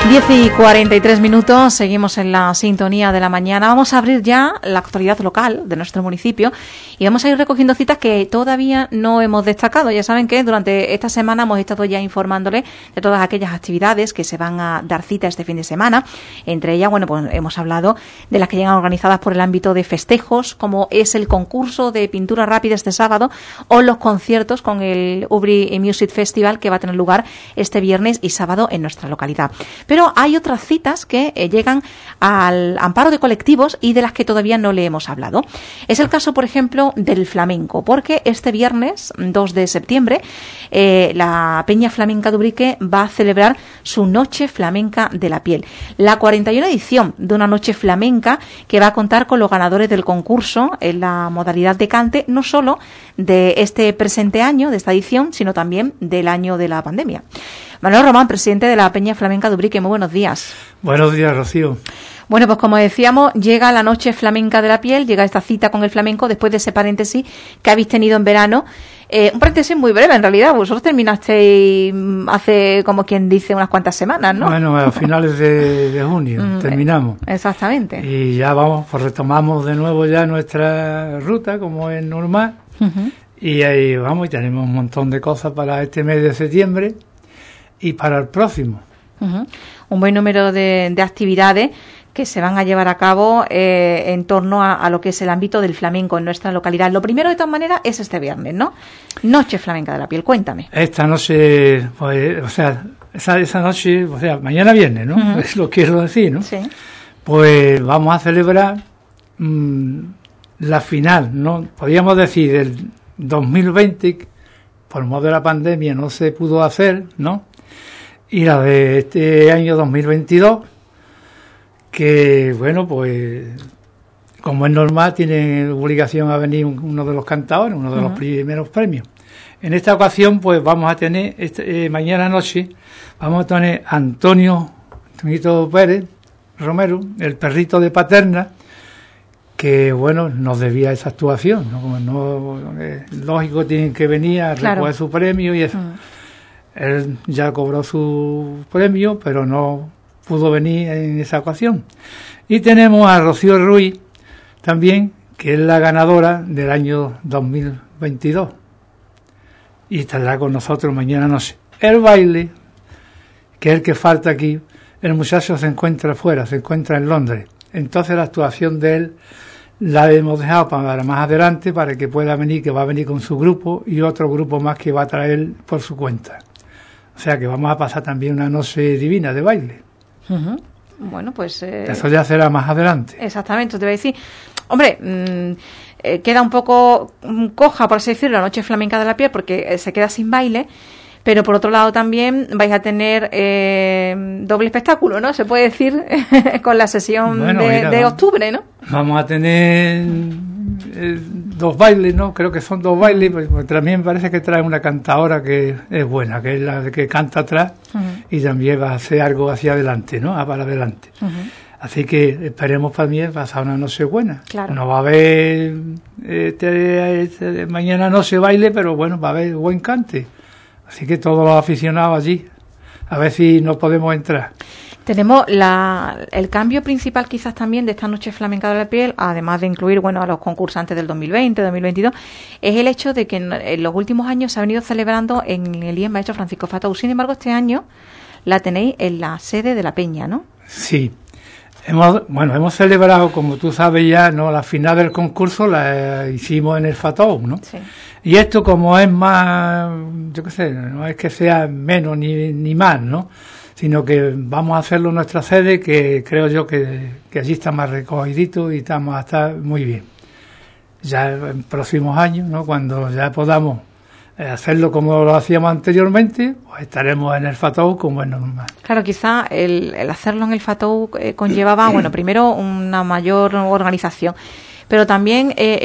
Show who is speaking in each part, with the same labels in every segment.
Speaker 1: 10:43, seguimos en la sintonía de la mañana. Vamos a abrir ya la actualidad local de nuestro municipio y vamos a ir recogiendo citas que todavía no hemos destacado. Ya saben que durante esta semana hemos estado ya informándoles de todas aquellas actividades que se van a dar cita este fin de semana. Entre ellas, bueno, pues hemos hablado de las que llegan organizadas por el ámbito de festejos, como es el concurso de pintura rápida este sábado o los conciertos con el Ubri Music Festival que va a tener lugar este viernes y sábado en nuestra localidad. Pero hay otras citas que llegan al amparo de colectivos y de las que todavía no le hemos hablado. Es el caso, por ejemplo, del flamenco, porque este viernes, 2 de septiembre, la Peña Flamenca de Ubrique va a celebrar su Noche Flamenca de la Piel. La 41ª edición de una Noche Flamenca que va a contar con los ganadores del concurso en la modalidad de cante, no solo de este presente año, de esta edición, sino también del año de la pandemia. Manuel Román, presidente de la Peña Flamenca de Ubrique, muy buenos días.
Speaker 2: Buenos días, Rocío.
Speaker 1: Bueno, pues como decíamos, llega la Noche Flamenca de la Piel, llega esta cita con el flamenco después de ese paréntesis que habéis tenido en verano. Un paréntesis muy breve, en realidad. Vosotros terminasteis hace, como quien dice, unas cuantas semanas, ¿no?
Speaker 2: Bueno, a finales de junio terminamos.
Speaker 1: Exactamente.
Speaker 2: Y ya vamos, pues retomamos de nuevo ya nuestra ruta, como es normal. Y ahí vamos, y tenemos un montón de cosas para este mes de septiembre y para el próximo.
Speaker 1: Un buen número de actividades que se van a llevar a cabo en torno a lo que es el ámbito del flamenco en nuestra localidad. Lo primero, de todas maneras, es este viernes, ¿no? Noche Flamenca de la Piel, cuéntame.
Speaker 2: Esta noche, pues, o sea, esa noche, o sea, mañana viernes, ¿no? Es lo quiero decir, ¿no?
Speaker 1: Sí.
Speaker 2: Pues vamos a celebrar la final, ¿no? Podríamos decir, del 2020, por modo de la pandemia no se pudo hacer, ¿no? Y la de este año 2022, que, bueno, pues, como es normal, tiene obligación a venir uno de los cantadores, uno de los primeros premios. En esta ocasión, pues, vamos a tener, mañana noche, vamos a tener a Antonio Pérez Romero, el perrito de Paterna, que, bueno, nos debía esa actuación, ¿no? Como no, lógico, tienen que venir a recoger su premio y eso. Él ya cobró su premio, pero no pudo venir en esa ocasión. Y tenemos a Rocío Ruiz también, que es la ganadora del año 2022. Y estará con nosotros mañana noche. El baile, que es el que falta aquí, el muchacho se encuentra afuera, se encuentra en Londres. Entonces la actuación de él la hemos dejado para más adelante, para que pueda venir, que va a venir con su grupo y otro grupo más que va a traer por su cuenta. O sea que vamos a pasar también una noche divina de baile.
Speaker 1: Bueno, pues...
Speaker 2: eso ya será más adelante.
Speaker 1: Exactamente, te voy a decir... Hombre, queda un poco coja, por así decirlo, la Noche Flamenca de la Piel, porque se queda sin baile, pero por otro lado también vais a tener doble espectáculo, ¿no? Se puede decir, con la sesión de octubre, ¿no? Vamos a tener...
Speaker 2: dos bailes, ¿no? Creo que son dos bailes, porque también parece que trae una cantadora que es buena, que es la que canta atrás y también va a hacer algo hacia adelante, ¿no? Para adelante. Así que esperemos también pasar una noche buena.
Speaker 1: Claro.
Speaker 2: No va a haber mañana noche baile, pero bueno, va a haber buen cante. Así que todos los aficionados allí, a ver si no podemos entrar.
Speaker 1: Tenemos el cambio principal quizás también de esta Noche Flamenca de la Piel, además de incluir, bueno, a los concursantes del 2020, 2022, es el hecho de que en los últimos años se ha venido celebrando en el IES Maestro Francisco Fatou. Sin embargo, este año la tenéis en la sede de la Peña, ¿no?
Speaker 2: Sí. Hemos celebrado, como tú sabes ya, ¿no? La final del concurso la hicimos en el Fatou, ¿no? Sí. Y esto, como es más, yo qué sé, no es que sea menos ni más, ¿no? Sino que vamos a hacerlo en nuestra sede, que creo yo que allí está más recogidito y estamos a estar muy bien. Ya en próximos años, ¿no? Cuando ya podamos hacerlo como lo hacíamos anteriormente, pues estaremos en el Fatou como es normal.
Speaker 1: Claro, quizá el hacerlo en el Fatou conllevaba, bueno, primero una mayor organización, pero también era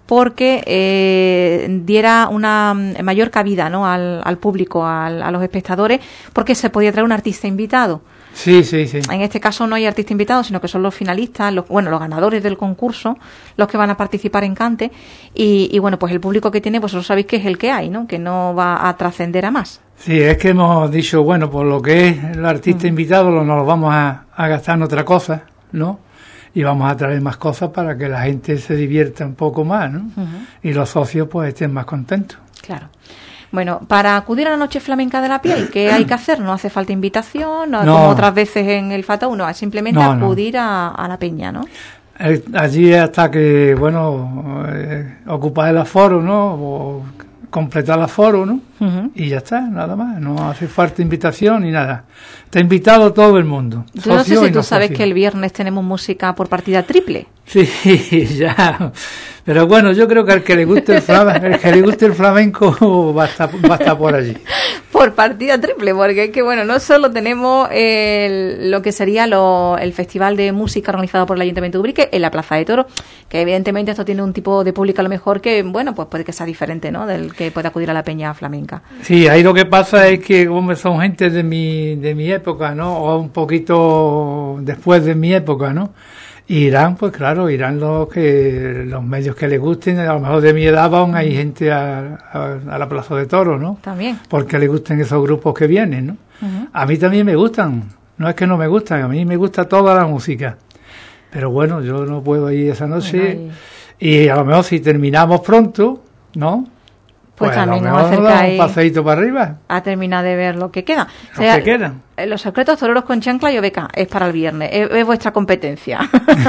Speaker 1: porque diera una mayor cabida, ¿no?, al público, a los espectadores, porque se podía traer un artista invitado.
Speaker 2: Sí, sí, sí.
Speaker 1: En este caso no hay artista invitado, sino que son los finalistas, los ganadores del concurso, los que van a participar en Cante. Y bueno, pues el público que tiene, vosotros sabéis que es el que hay, ¿no?, que no va a trascender a más.
Speaker 2: Sí, es que hemos dicho, bueno, por lo que es el artista invitado, nos lo vamos a gastar en otra cosa, ¿no? Y vamos a traer más cosas para que la gente se divierta un poco más, ¿no? Y los socios pues estén más contentos.
Speaker 1: Claro. Bueno, para acudir a la Noche Flamenca de la Piel, ¿qué hay que hacer? No hace falta invitación, no, como otras veces en el Fatau, no, es simplemente acudir a la peña, ¿no?
Speaker 2: Allí hasta que, bueno, ocupar el aforo, ¿no? O completar el aforo, ¿no? Y ya está, nada más, no hace falta invitación ni nada. Está invitado todo el mundo.
Speaker 1: Yo no sé si tú sabes que el viernes tenemos música por partida triple.
Speaker 2: Sí, ya. Pero bueno, yo creo que al que le guste el flamenco va a estar por allí.
Speaker 1: Por partida triple, porque es que bueno, no solo tenemos lo que sería el Festival de Música organizado por el Ayuntamiento de Ubrique en la Plaza de Toros, que evidentemente esto tiene un tipo de público a lo mejor que, bueno, pues puede que sea diferente, ¿no?, del que puede acudir a la peña flamenca.
Speaker 2: Sí, ahí lo que pasa es que como son gente de mi época, ¿no?, o un poquito después de mi época, ¿no?, irán, pues claro, irán los medios que les gusten. A lo mejor de mi edad aún hay gente a la Plaza de Toros, ¿no?
Speaker 1: También.
Speaker 2: Porque les gusten esos grupos que vienen, ¿no? A mí también me gustan, no es que no me gustan, a mí me gusta toda la música. Pero bueno, yo no puedo ir esa noche. Y a lo mejor si terminamos pronto, ¿no?, pues
Speaker 1: también
Speaker 2: a lo mejor nos damos un paseíto para arriba.
Speaker 1: A terminar de ver lo que queda.
Speaker 2: ¿Qué queda?
Speaker 1: Los secretos toreros con chancla y oveja es para el viernes, es vuestra competencia.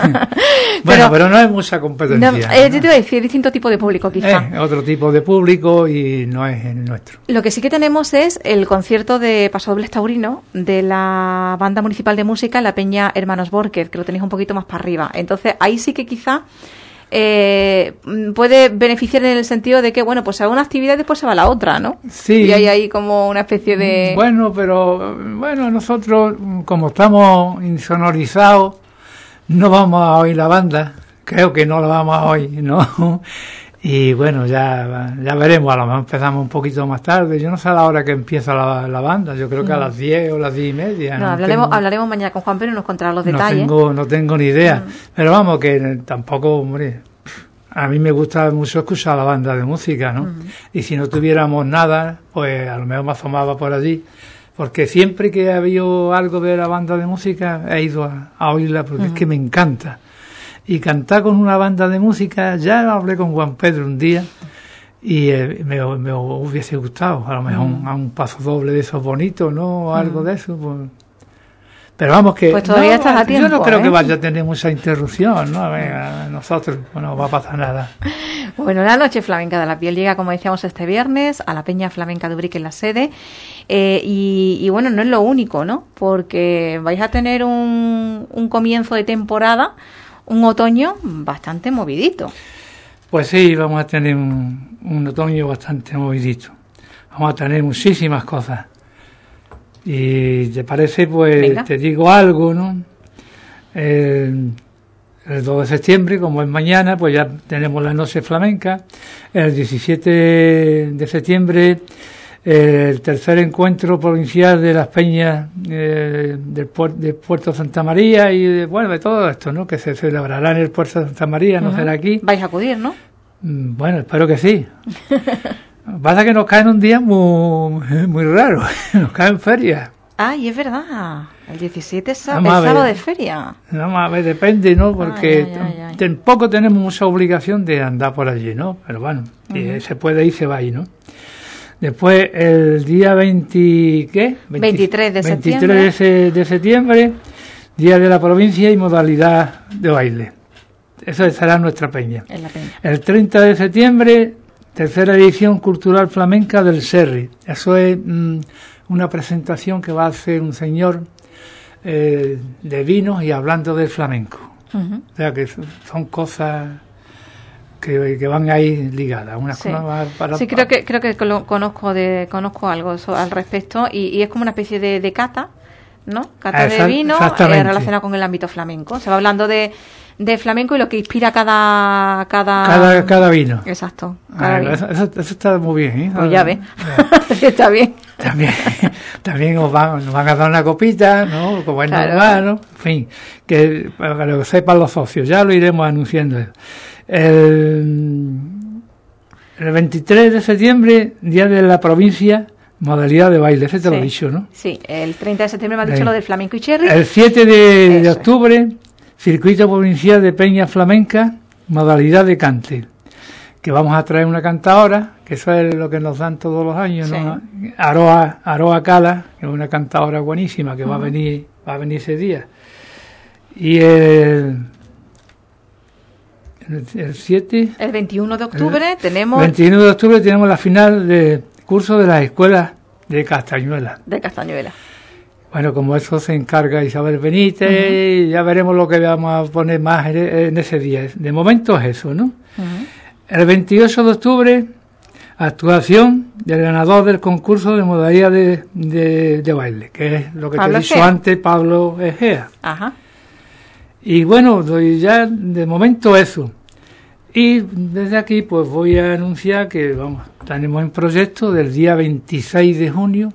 Speaker 2: pero no es mucha competencia.
Speaker 1: No, yo te iba a decir, es distinto tipo de público quizá.
Speaker 2: Es otro tipo de público y no es el nuestro.
Speaker 1: Lo que sí que tenemos es el concierto de Pasodobles Taurino de la Banda Municipal de Música en la Peña Hermanos Borquez, que lo tenéis un poquito más para arriba. Entonces ahí sí que quizá puede beneficiar en el sentido de que, bueno, pues se haga una actividad y después se va a la otra, ¿no?
Speaker 2: Sí.
Speaker 1: Y hay ahí como una especie de...
Speaker 2: Bueno, pero nosotros, como estamos insonorizados, no vamos a oír la banda. Creo que no la vamos a oír, ¿no? Y bueno, ya veremos, a lo mejor empezamos un poquito más tarde. Yo no sé a la hora que empieza la banda, yo creo que a las 10 o las 10:30.
Speaker 1: No, hablaremos mañana con Juan Pedro y nos contará los detalles.
Speaker 2: No tengo ni idea, pero vamos, que tampoco, hombre, a mí me gusta mucho escuchar la banda de música, ¿no? Y si no tuviéramos nada, pues a lo mejor me asomaba por allí, porque siempre que ha habido algo de la banda de música he ido a oírla, porque es que me encanta. Y cantar con una banda de música, ya hablé con Juan Pedro un día y me hubiese gustado, a lo mejor a un paso doble de esos bonitos, ¿no? O algo de eso. Pues. Pero vamos que...
Speaker 1: Pues todavía estás a tiempo.
Speaker 2: Yo no creo que vaya a tener mucha interrupción, ¿no? A nosotros no va a pasar nada.
Speaker 1: Bueno, la Noche Flamenca de la Piel llega, como decíamos, este viernes a la Peña Flamenca de Ubrique en la sede. Y bueno, no es lo único, ¿no? Porque vais a tener un comienzo de temporada, un otoño bastante movidito.
Speaker 2: Pues sí, vamos a tener un otoño bastante movidito. Vamos a tener muchísimas cosas. Y te parece, pues, venga, te digo algo, ¿no? El 2 de septiembre, como es mañana, pues ya tenemos la Noche Flamenca. El 17 de septiembre, el tercer encuentro provincial de las peñas de Puerto Santa María y de todo esto, ¿no? Que se celebrará en el Puerto Santa María, no será aquí.
Speaker 1: Vais a acudir, ¿no?
Speaker 2: Bueno, espero que sí. Pasa que nos cae en un día muy raro, nos cae en feria.
Speaker 1: Ay, es verdad, el 17 es sábado de feria.
Speaker 2: Vamos a ver, depende, ¿no? Porque tampoco tenemos mucha obligación de andar por allí, ¿no? Pero bueno, se puede ir, se va ahí, ¿no? Después, el día 23 de septiembre, Día de la Provincia y modalidad de baile. Eso será nuestra peña.
Speaker 1: En la peña.
Speaker 2: El 30 de septiembre, tercera edición cultural flamenca del Serri. Eso es una presentación que va a hacer un señor de vinos y hablando del flamenco. O sea, que son cosas que van ahí ligadas.
Speaker 1: Sí, creo que conozco algo al respecto y es como una especie de cata, ¿no? Cata de vino relacionada con el ámbito flamenco. Se va hablando de de flamenco y lo que inspira cada
Speaker 2: vino.
Speaker 1: Exacto.
Speaker 2: Vino. Eso está muy bien, ¿eh?
Speaker 1: Pues ya ves. Está bien.
Speaker 2: También nos van a dar una copita, ¿no? Como es normal, ¿no? En fin, que para que lo sepan los socios, ya lo iremos anunciando. El 23 de septiembre, Día de la Provincia, modalidad de baile, ese te lo he dicho, ¿no?
Speaker 1: Sí, el 30 de septiembre me has dicho lo del flamenco y cherry.
Speaker 2: El 7 de octubre, Circuito Provincial de Peña Flamenca, modalidad de cante, que vamos a traer una cantadora, que eso es lo que nos dan todos los años, ¿no? Aroa Cala, que es una cantadora buenísima, que va a venir ese día. Y el 7...
Speaker 1: El 21 de octubre tenemos...
Speaker 2: 21 de octubre tenemos la final de curso de las escuelas de Castañuela. Bueno, como eso se encarga Isabel Benítez, ya veremos lo que vamos a poner más en ese día. De momento es eso, ¿no? El 28 de octubre, actuación del ganador del concurso de modalidad de baile, que es lo que te he dicho antes, Pablo Egea.
Speaker 1: Ajá.
Speaker 2: Y bueno, ya de momento eso. Y desde aquí pues voy a anunciar que tenemos en proyecto del día 26 de junio,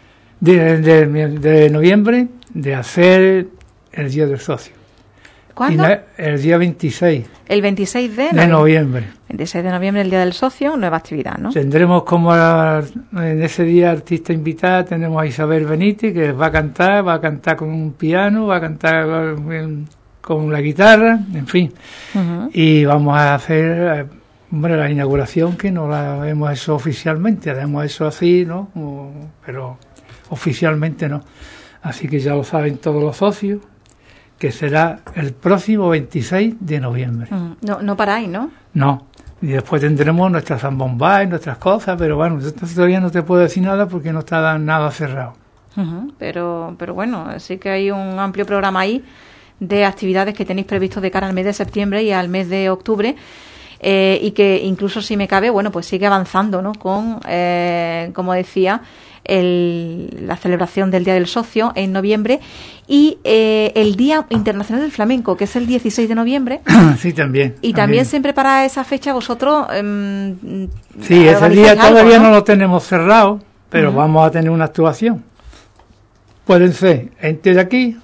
Speaker 2: de noviembre, de hacer el Día del Socio.
Speaker 1: ¿Cuándo?
Speaker 2: El día 26.
Speaker 1: El 26 de
Speaker 2: noviembre.
Speaker 1: 26 de noviembre, el Día del Socio, nueva actividad, ¿no?
Speaker 2: Tendremos en ese día artista invitada, tenemos a Isabel Benítez, que va a cantar con un piano, va a cantar con la guitarra, en fin. Y vamos a hacer la inauguración, que no la hemos hecho oficialmente, la hemos hecho así, ¿no? Pero oficialmente no. Así que ya lo saben todos los socios, que será el próximo 26 de noviembre.
Speaker 1: No paráis, ¿no?
Speaker 2: No. Y después tendremos nuestras zambomba y nuestras cosas, pero bueno, todavía no te puedo decir nada porque no está nada cerrado.
Speaker 1: Pero bueno, sí que hay un amplio programa ahí de actividades que tenéis previsto de cara al mes de septiembre y al mes de octubre, y que incluso, si me cabe, bueno, pues sigue avanzando, ¿no? Con, como decía, la celebración del Día del Socio en noviembre y el Día Internacional del Flamenco, que es el 16 de noviembre.
Speaker 2: Sí, también.
Speaker 1: Y también siempre para esa fecha vosotros...
Speaker 2: sí, ese día todavía no lo tenemos cerrado, pero vamos a tener una actuación. Pueden ser gente de aquí,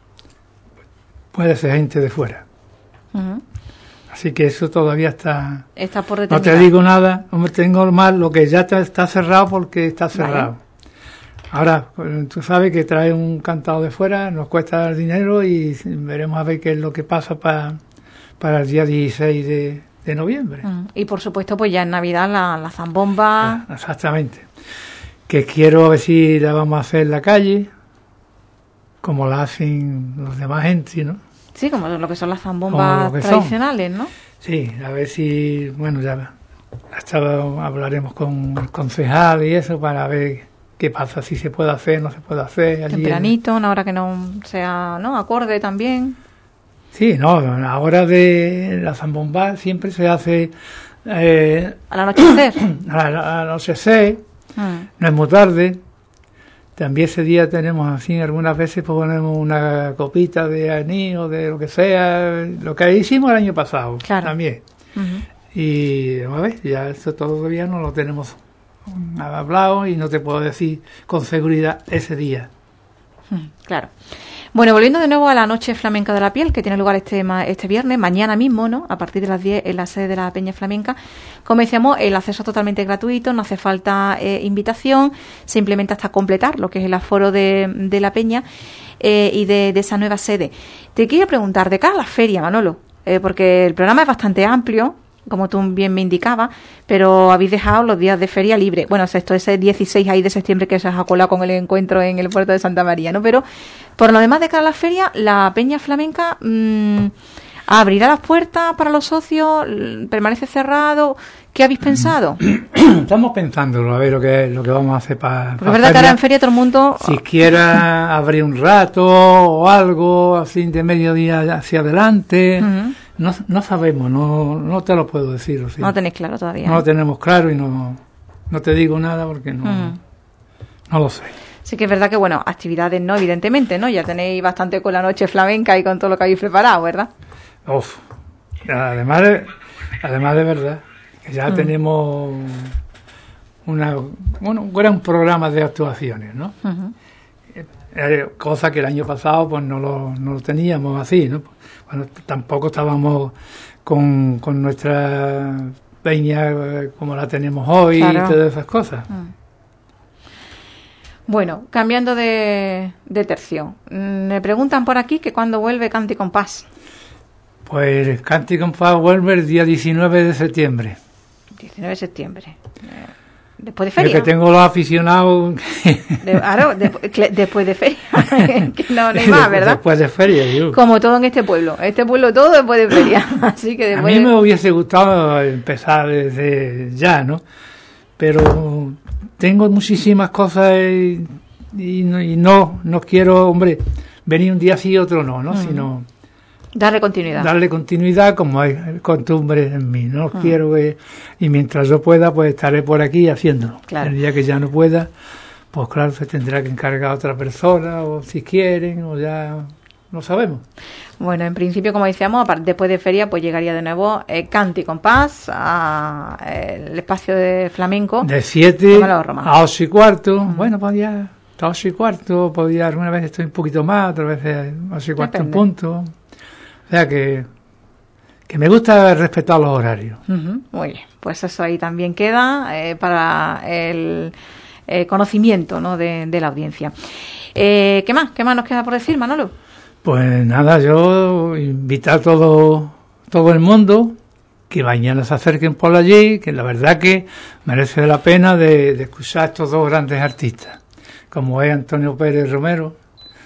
Speaker 2: puede ser gente de fuera. Así que eso todavía está
Speaker 1: por determinar.
Speaker 2: No te digo nada, no me tengo mal, lo que ya está cerrado porque está cerrado. Vale. Ahora, tú sabes que trae un cantado de fuera, nos cuesta el dinero y veremos a ver qué es lo que pasa para el día 16 de noviembre.
Speaker 1: Y por supuesto, pues ya en Navidad la zambomba.
Speaker 2: Exactamente. Que quiero ver si la vamos a hacer en la calle, como la hacen los demás gente, ¿no?
Speaker 1: Sí, como lo que son las zambombas tradicionales, ¿no?
Speaker 2: Sí, a ver si, bueno, ya hablaremos con el concejal y eso para ver qué pasa, si se puede hacer, no se puede hacer.
Speaker 1: Tempranito, una hora que no sea, ¿no? Acorde también.
Speaker 2: Sí, no, la hora de la zambomba siempre se hace...
Speaker 1: ¿Al anochecer?
Speaker 2: Al anochecer, no es muy tarde. También ese día tenemos así, algunas veces ponemos una copita de anís o de lo que sea, lo que hicimos el año pasado, claro. También. Y a ver, ya esto todavía no lo tenemos hablado y no te puedo decir con seguridad ese día.
Speaker 1: Claro. Bueno, volviendo de nuevo a la Noche Flamenca de la Piel, que tiene lugar este viernes, mañana mismo, ¿no? A partir de las 10 en la sede de la Peña Flamenca. Como decíamos, el acceso es totalmente gratuito, no hace falta invitación, simplemente hasta completar lo que es el aforo de la Peña y de esa nueva sede. Te quiero preguntar, de cara a la feria, Manolo, porque el programa es bastante amplio, como tú bien me indicabas, pero habéis dejado los días de feria libre. Bueno, esto es el 16 ahí de septiembre que se ha colado con el encuentro en el puerto de Santa María, ¿no? Pero por lo demás, de cara a la feria, la Peña Flamenca abrirá las puertas para los socios, permanece cerrado. ¿Qué habéis pensado?
Speaker 2: Estamos pensándolo, a ver lo que vamos a hacer para...
Speaker 1: Porque es verdad que ahora en feria todo el mundo...
Speaker 2: Si quiera abrir un rato o algo, así de mediodía hacia adelante... No sabemos, no te lo puedo decir. ¿Sí?
Speaker 1: No lo tenéis claro todavía.
Speaker 2: No lo tenemos claro y no te digo nada porque no lo sé.
Speaker 1: Sí que es verdad que, bueno, actividades no, evidentemente, ¿no? Ya tenéis bastante con la Noche Flamenca y con todo lo que habéis preparado, ¿verdad?
Speaker 2: Uf. Además de verdad, que ya tenemos un gran programa de actuaciones, ¿no? Cosa que el año pasado pues no lo teníamos así, ¿no? Bueno, tampoco estábamos con nuestra peña como la tenemos hoy, claro, y todas esas cosas.
Speaker 1: Bueno, cambiando de tercio, me preguntan por aquí que cuándo vuelve Cante y Compás.
Speaker 2: Pues Cante y Compás vuelve el día 19 de septiembre.
Speaker 1: 19 de septiembre. Después de feria.
Speaker 2: Yo que tengo los aficionados...
Speaker 1: después de feria. Que no hay más, ¿verdad?
Speaker 2: Después de feria, yo.
Speaker 1: Como todo en este pueblo. Este pueblo todo después de feria. Así que después
Speaker 2: a mí me hubiese gustado empezar desde ya, ¿no? Pero tengo muchísimas cosas y no quiero, hombre, venir un día sí y otro no, sino...
Speaker 1: Darle continuidad
Speaker 2: como hay costumbre en mí. No quiero y mientras yo pueda, pues estaré por aquí haciéndolo.
Speaker 1: Claro.
Speaker 2: El día que ya no pueda, pues claro, se tendrá que encargar a otra persona, o si quieren, o ya no sabemos.
Speaker 1: Bueno, en principio, como decíamos, después de feria, pues llegaría de nuevo Cante y Compás el espacio de flamenco.
Speaker 2: De 7 a 8 y cuarto. Bueno, pues ya a 8 y cuarto, podía alguna vez estoy un poquito más, otra vez a 8 y cuarto en punto. O sea que me gusta respetar los horarios.
Speaker 1: Muy bien, pues eso ahí también queda para el conocimiento, ¿no? de la audiencia. ¿Qué más nos queda por decir, Manolo?
Speaker 2: Pues nada, yo invitar a todo el mundo que mañana se acerquen por allí, que la verdad que merece la pena de escuchar a estos dos grandes artistas, como es Antonio Pérez Romero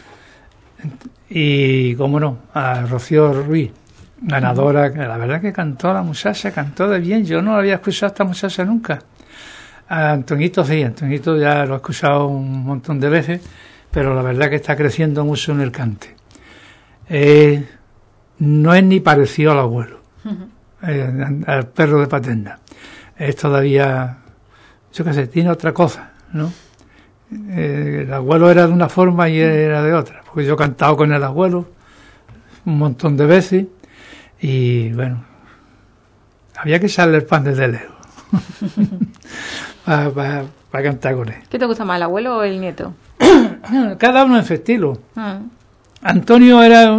Speaker 2: y, cómo no, a Rocío Ruiz, ganadora, que la verdad que cantó la muchacha, cantó de bien. Yo no había escuchado a esta muchacha nunca. A Antoñito sí, Antoñito ya lo he escuchado un montón de veces, pero la verdad que está creciendo mucho en el cante. No es ni parecido al abuelo, al perro de Paterna. Es todavía, yo qué sé, tiene otra cosa, ¿no? El abuelo era de una forma y él era de otra, porque yo he cantado con el abuelo un montón de veces y bueno, había que echarle el pan desde lejos para cantar con él.
Speaker 1: ¿Qué te gusta más, el abuelo o el nieto?
Speaker 2: Cada uno en su estilo. Antonio era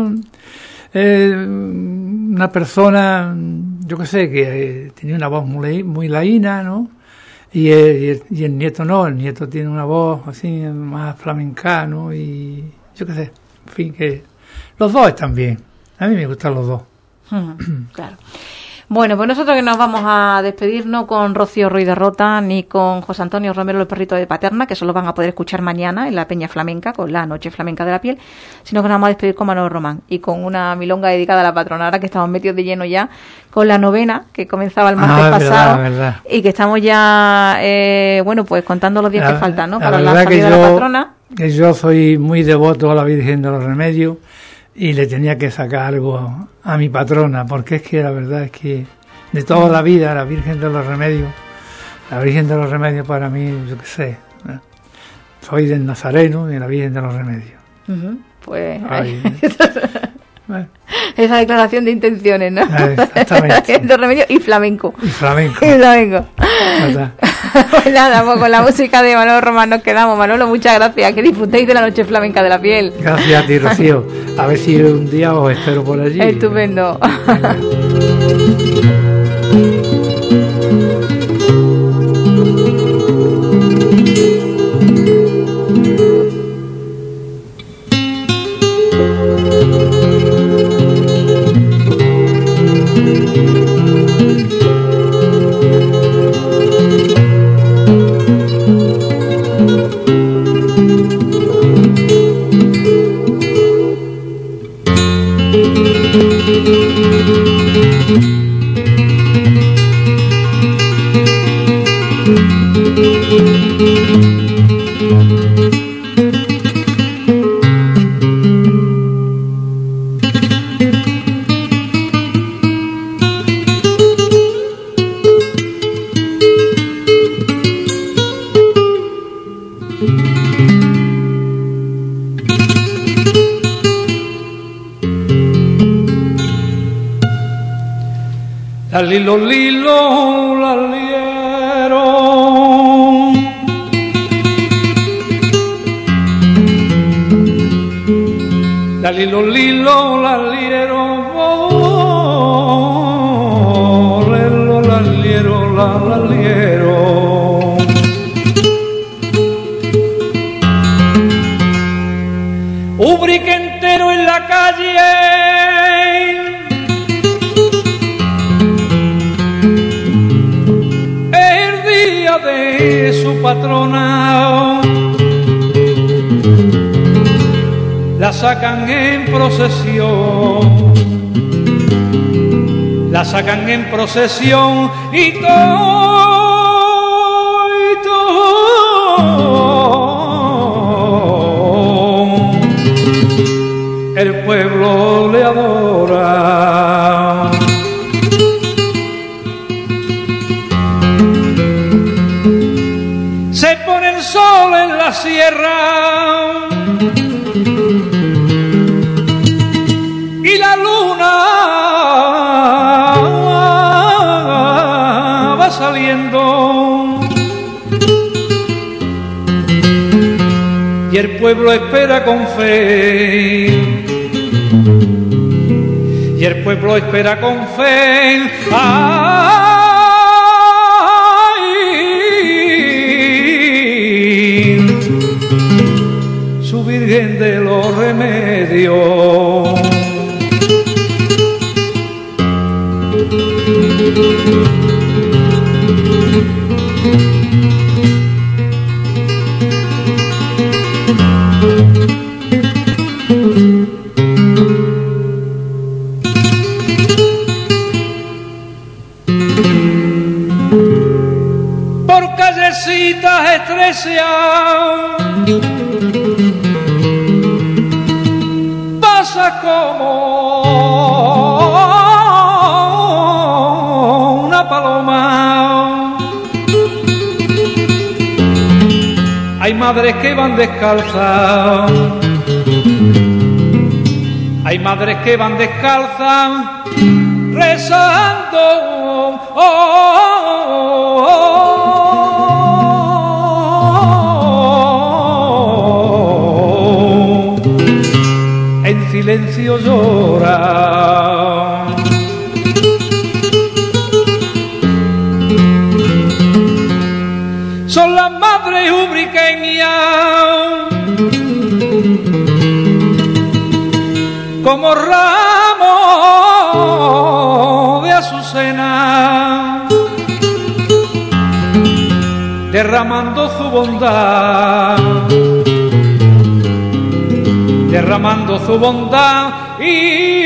Speaker 2: una persona, yo qué sé, que tenía una voz muy laína, ¿no? Y el nieto no, el nieto tiene una voz así más flamenca, ¿no? Y yo qué sé, en fin, que los dos están bien. A mí me gustan los dos.
Speaker 1: Claro. Bueno, pues nosotros que nos vamos a despedir no con Rocío Ruiz de Rota ni con José Antonio Romero, el perrito de Paterna, que solo van a poder escuchar mañana en la Peña Flamenca, con la Noche Flamenca de la Piel, sino que nos vamos a despedir con Manolo Román y con una milonga dedicada a la patrona, ahora que estamos metidos de lleno ya con la novena, que comenzaba el martes pasado,
Speaker 2: verdad.
Speaker 1: Y que estamos ya, bueno, pues contando los días que faltan, ¿no? Para la salida de la patrona.
Speaker 2: Que yo soy muy devoto a la Virgen de los Remedios y le tenía que sacar algo a mi patrona, porque es que la verdad es que de toda la vida la Virgen de los Remedios para mí, yo qué sé, soy del Nazareno y de la Virgen de los Remedios.
Speaker 1: Pues bueno. Esa declaración de intenciones, ¿no?
Speaker 2: Exactamente.
Speaker 1: De remedio y flamenco.
Speaker 2: Pues
Speaker 1: nada, pues con la música de Manolo Román nos quedamos. Manolo, muchas gracias, que disfrutéis de la Noche Flamenca de la Piel.
Speaker 2: Gracias a ti, Rocío. A ver si un día os espero por allí.
Speaker 1: Estupendo.
Speaker 2: la lilo, lilo, la liero. La lilo, lilo, la liero, lelo, la liero, la liero. Ubrique entero en la calle, el día de su patrona, la sacan en procesión, la sacan en procesión y todo, el pueblo le adora. Se pone el sol en la sierra y la luna va saliendo y el pueblo espera con fe. Y el pueblo espera con fe, ay, su Virgen de los Remedios. Pasa como una paloma. Hay madres que van descalzas, hay madres que van descalzas rezando. En silencio llora. Son las madres ubriqueñas como ramos de azucena, derramando su bondad, derramando su bondad y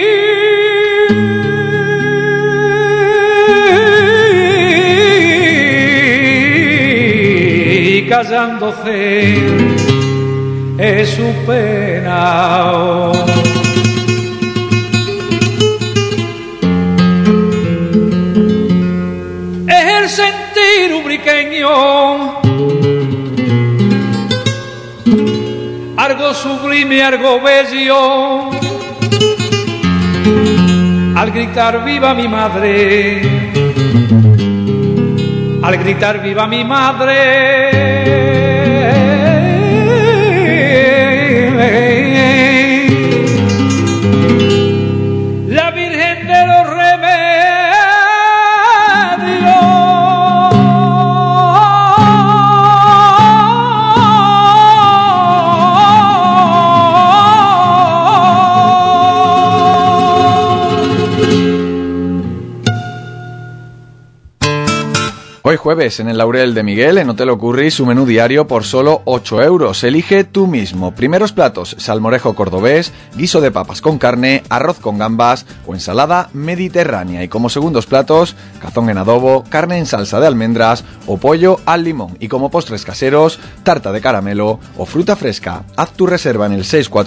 Speaker 2: callándose es su pena. Es el sentir ubriqueño, algo sublime, algo bello, al gritar viva mi madre, al gritar viva mi madre. La Virgen de los
Speaker 3: Hoy jueves, en el Laurel de Miguel, en Hotel Ocurri, su menú diario por solo 8 euros. Elige tú mismo. Primeros platos: salmorejo cordobés, guiso de papas con carne, arroz con gambas o ensalada mediterránea. Y como segundos platos, cazón en adobo, carne en salsa de almendras o pollo al limón. Y como postres caseros, tarta de caramelo o fruta fresca. Haz tu reserva en el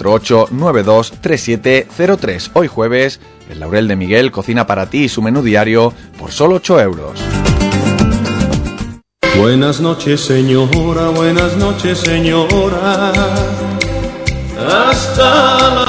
Speaker 3: 648-923703. Hoy jueves, el Laurel de Miguel cocina para ti su menú diario por solo 8 euros.
Speaker 4: Buenas noches, señora, buenas noches, señora. Hasta la